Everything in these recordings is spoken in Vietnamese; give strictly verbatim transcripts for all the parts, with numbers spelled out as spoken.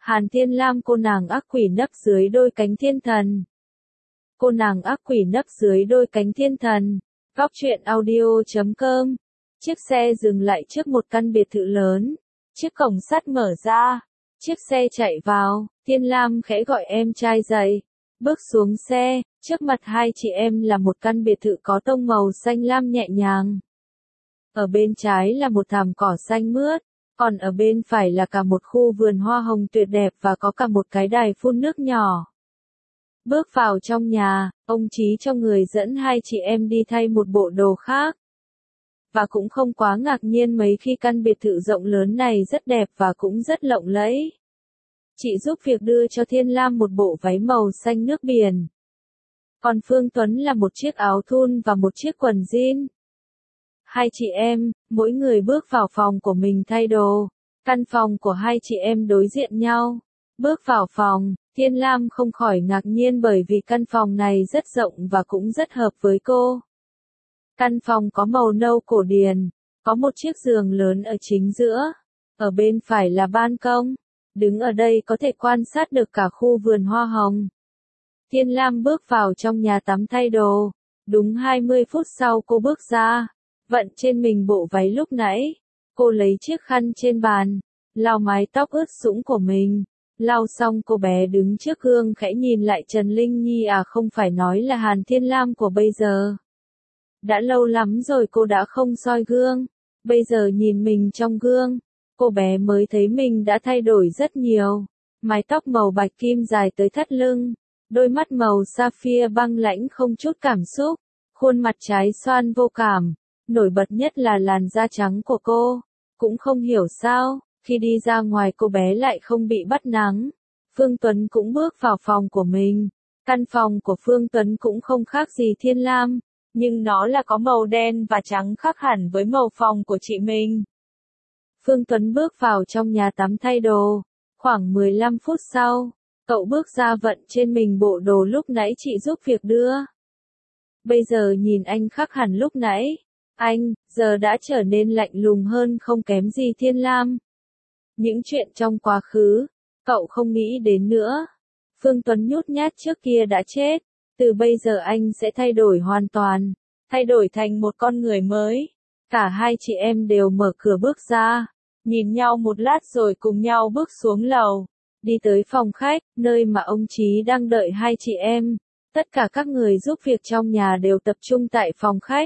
Hàn Thiên Lam cô nàng ác quỷ nấp dưới đôi cánh thiên thần. Cô nàng ác quỷ nấp dưới đôi cánh thiên thần. Góc truyện audio chấm com. Chiếc xe dừng lại trước một căn biệt thự lớn. Chiếc cổng sắt mở ra. Chiếc xe chạy vào. Thiên Lam khẽ gọi em trai dậy. Bước xuống xe, trước mặt hai chị em là một căn biệt thự có tông màu xanh lam nhẹ nhàng. Ở bên trái là một thảm cỏ xanh mướt, còn ở bên phải là cả một khu vườn hoa hồng tuyệt đẹp và có cả một cái đài phun nước nhỏ. Bước vào trong nhà, ông Chí cho người dẫn hai chị em đi thay một bộ đồ khác. Và cũng không quá ngạc nhiên mấy khi căn biệt thự rộng lớn này rất đẹp và cũng rất lộng lẫy. Chị giúp việc đưa cho Thiên Lam một bộ váy màu xanh nước biển. Còn Phương Tuấn là một chiếc áo thun và một chiếc quần jean. Hai chị em, mỗi người bước vào phòng của mình thay đồ. Căn phòng của hai chị em đối diện nhau. Bước vào phòng, Thiên Lam không khỏi ngạc nhiên bởi vì căn phòng này rất rộng và cũng rất hợp với cô. Căn phòng có màu nâu cổ điển, có một chiếc giường lớn ở chính giữa. Ở bên phải là ban công. Đứng ở đây có thể quan sát được cả khu vườn hoa hồng. Thiên Lam bước vào trong nhà tắm thay đồ. Đúng hai mươi phút sau cô bước ra. Vận trên mình bộ váy lúc nãy. Cô lấy chiếc khăn trên bàn. Lau mái tóc ướt sũng của mình. Lau xong cô bé đứng trước gương khẽ nhìn lại Trần Linh Nhi à không phải nói là Hàn Thiên Lam của bây giờ. Đã lâu lắm rồi cô đã không soi gương. Bây giờ nhìn mình trong gương. Cô bé mới thấy mình đã thay đổi rất nhiều. Mái tóc màu bạch kim dài tới thắt lưng. Đôi mắt màu sapphire băng lãnh không chút cảm xúc. Khuôn mặt trái xoan vô cảm. Nổi bật nhất là làn da trắng của cô. Cũng không hiểu sao, khi đi ra ngoài cô bé lại không bị bắt nắng. Phương Tuấn cũng bước vào phòng của mình. Căn phòng của Phương Tuấn cũng không khác gì Thiên Lam. Nhưng nó là có màu đen và trắng khác hẳn với màu phòng của chị mình. Phương Tuấn bước vào trong nhà tắm thay đồ. Khoảng mười lăm phút sau, cậu bước ra vận trên mình bộ đồ lúc nãy chị giúp việc đưa. Bây giờ nhìn anh khác hẳn lúc nãy. Anh, giờ đã trở nên lạnh lùng hơn không kém gì Thiên Lam. Những chuyện trong quá khứ, cậu không nghĩ đến nữa. Phương Tuấn nhút nhát trước kia đã chết. Từ bây giờ anh sẽ thay đổi hoàn toàn. Thay đổi thành một con người mới. Cả hai chị em đều mở cửa bước ra. Nhìn nhau một lát rồi cùng nhau bước xuống lầu. Đi tới phòng khách, nơi mà ông Chí đang đợi hai chị em. Tất cả các người giúp việc trong nhà đều tập trung tại phòng khách.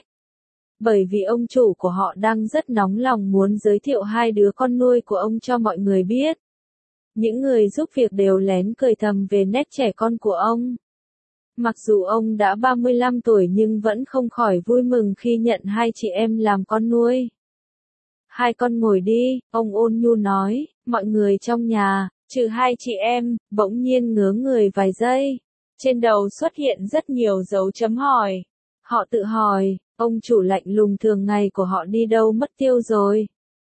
Bởi vì ông chủ của họ đang rất nóng lòng muốn giới thiệu hai đứa con nuôi của ông cho mọi người biết. Những người giúp việc đều lén cười thầm về nét trẻ con của ông. Mặc dù ông đã ba mươi lăm tuổi nhưng vẫn không khỏi vui mừng khi nhận hai chị em làm con nuôi. Hai con ngồi đi, ông ôn nhu nói, mọi người trong nhà, trừ hai chị em, bỗng nhiên ngớ người vài giây. Trên đầu xuất hiện rất nhiều dấu chấm hỏi. Họ tự hỏi, ông chủ lạnh lùng thường ngày của họ đi đâu mất tiêu rồi.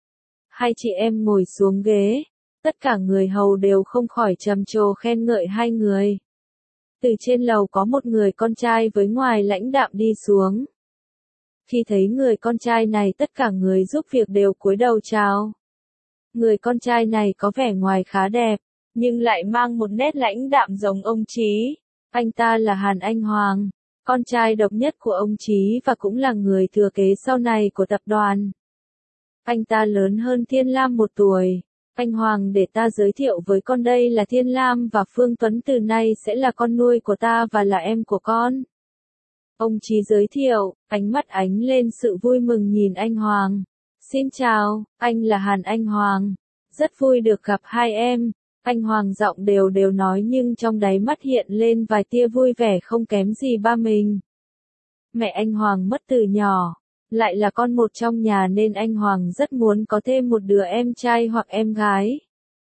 Hai chị em ngồi xuống ghế, tất cả người hầu đều không khỏi trầm trồ khen ngợi hai người. Từ trên lầu có một người con trai với ngoài lãnh đạm đi xuống. Khi thấy người con trai này tất cả người giúp việc đều cúi đầu chào. Người con trai này có vẻ ngoài khá đẹp, nhưng lại mang một nét lãnh đạm giống ông Chí. Anh ta là Hàn Anh Hoàng, con trai độc nhất của ông Chí và cũng là người thừa kế sau này của tập đoàn. Anh ta lớn hơn Thiên Lam một tuổi. Anh Hoàng để ta giới thiệu với con đây là Thiên Lam và Phương Tuấn từ nay sẽ là con nuôi của ta và là em của con. Ông Chí giới thiệu, ánh mắt ánh lên sự vui mừng nhìn anh Hoàng. Xin chào, anh là Hàn Anh Hoàng. Rất vui được gặp hai em. Anh Hoàng giọng đều đều nói nhưng trong đáy mắt hiện lên vài tia vui vẻ không kém gì ba mình. Mẹ anh Hoàng mất từ nhỏ. Lại là con một trong nhà nên anh Hoàng rất muốn có thêm một đứa em trai hoặc em gái.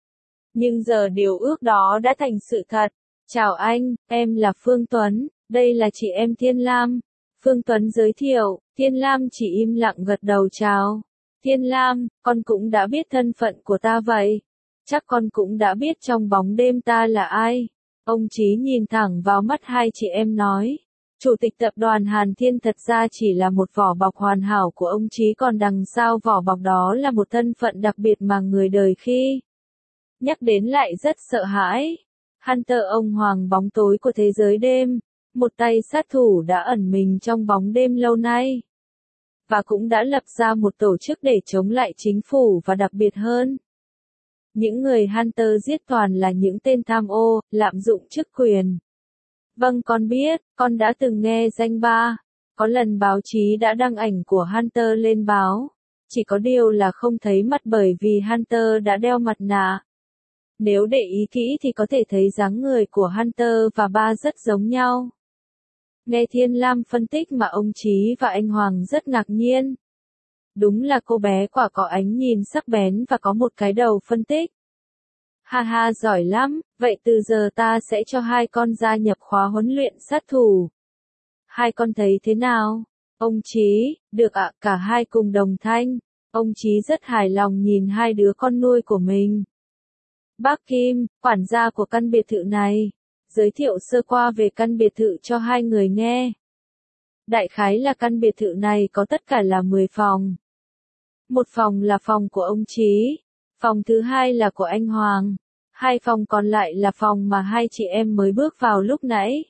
Nhưng giờ điều ước đó đã thành sự thật. Chào anh, em là Phương Tuấn, đây là chị em Thiên Lam. Phương Tuấn giới thiệu, Thiên Lam chỉ im lặng gật đầu chào. Thiên Lam, con cũng đã biết thân phận của ta vậy. Chắc con cũng đã biết trong bóng đêm ta là ai. Ông Chí nhìn thẳng vào mắt hai chị em nói. Chủ tịch tập đoàn Hàn Thiên thật ra chỉ là một vỏ bọc hoàn hảo của ông Chí còn đằng sau vỏ bọc đó là một thân phận đặc biệt mà người đời khi Nhắc đến lại rất sợ hãi. Hunter, ông hoàng bóng tối của thế giới đêm, một tay sát thủ đã ẩn mình trong bóng đêm lâu nay. Và cũng đã lập ra một tổ chức để chống lại chính phủ và đặc biệt hơn. Những người Hunter giết toàn là những tên tham ô, lạm dụng chức quyền. Vâng, con biết, con đã từng nghe danh ba. Có lần báo chí đã đăng ảnh của Hunter lên báo. Chỉ có điều là không thấy mặt bởi vì Hunter đã đeo mặt nạ. Nếu để ý kỹ thì có thể thấy dáng người của Hunter và ba rất giống nhau. Nghe Thiên Lam phân tích mà ông Chí và anh Hoàng rất ngạc nhiên. Đúng là cô bé quả có ánh nhìn sắc bén và có một cái đầu phân tích. Ha ha, giỏi lắm, vậy từ giờ ta sẽ cho hai con gia nhập khóa huấn luyện sát thủ. Hai con thấy thế nào? Ông Chí, được ạ, cả hai cùng đồng thanh. Ông Chí rất hài lòng nhìn hai đứa con nuôi của mình. Bác Kim, quản gia của căn biệt thự này, giới thiệu sơ qua về căn biệt thự cho hai người nghe. Đại khái là căn biệt thự này có tất cả là mười phòng. Một phòng là phòng của ông Chí, phòng thứ hai là của anh Hoàng, hai phòng còn lại là phòng mà hai chị em mới bước vào lúc nãy.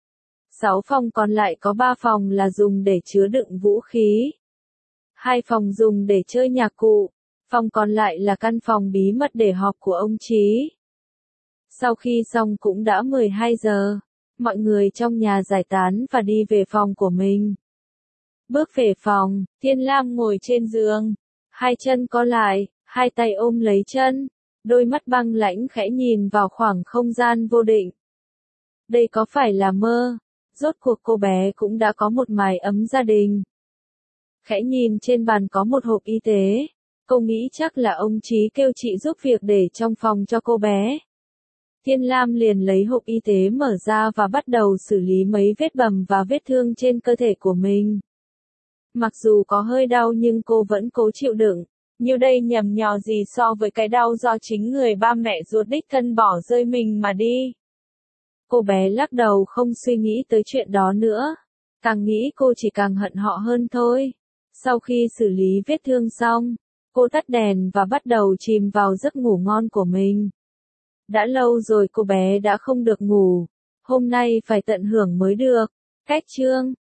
Sáu phòng còn lại có ba phòng là dùng để chứa đựng vũ khí. Hai phòng dùng để chơi nhạc cụ, phòng còn lại là căn phòng bí mật để họp của ông Chí. Sau khi xong cũng đã mười hai giờ, mọi người trong nhà giải tán và đi về phòng của mình. Bước về phòng, Thiên Lam ngồi trên giường, hai chân co lại, hai tay ôm lấy chân, đôi mắt băng lãnh khẽ nhìn vào khoảng không gian vô định. Đây có phải là mơ? Rốt cuộc cô bé cũng đã có một mái ấm gia đình. Khẽ nhìn trên bàn có một hộp y tế, cô nghĩ chắc là ông Chí kêu chị giúp việc để trong phòng cho cô bé. Thiên Lam liền lấy hộp y tế mở ra và bắt đầu xử lý mấy vết bầm và vết thương trên cơ thể của mình. Mặc dù có hơi đau nhưng cô vẫn cố chịu đựng. Như đây nhầm nhò gì so với cái đau do chính người ba mẹ ruột đích thân bỏ rơi mình mà đi. Cô bé lắc đầu không suy nghĩ tới chuyện đó nữa. Càng nghĩ cô chỉ càng hận họ hơn thôi. Sau khi xử lý vết thương xong, cô tắt đèn và bắt đầu chìm vào giấc ngủ ngon của mình. Đã lâu rồi cô bé đã không được ngủ. Hôm nay phải tận hưởng mới được. Cách chương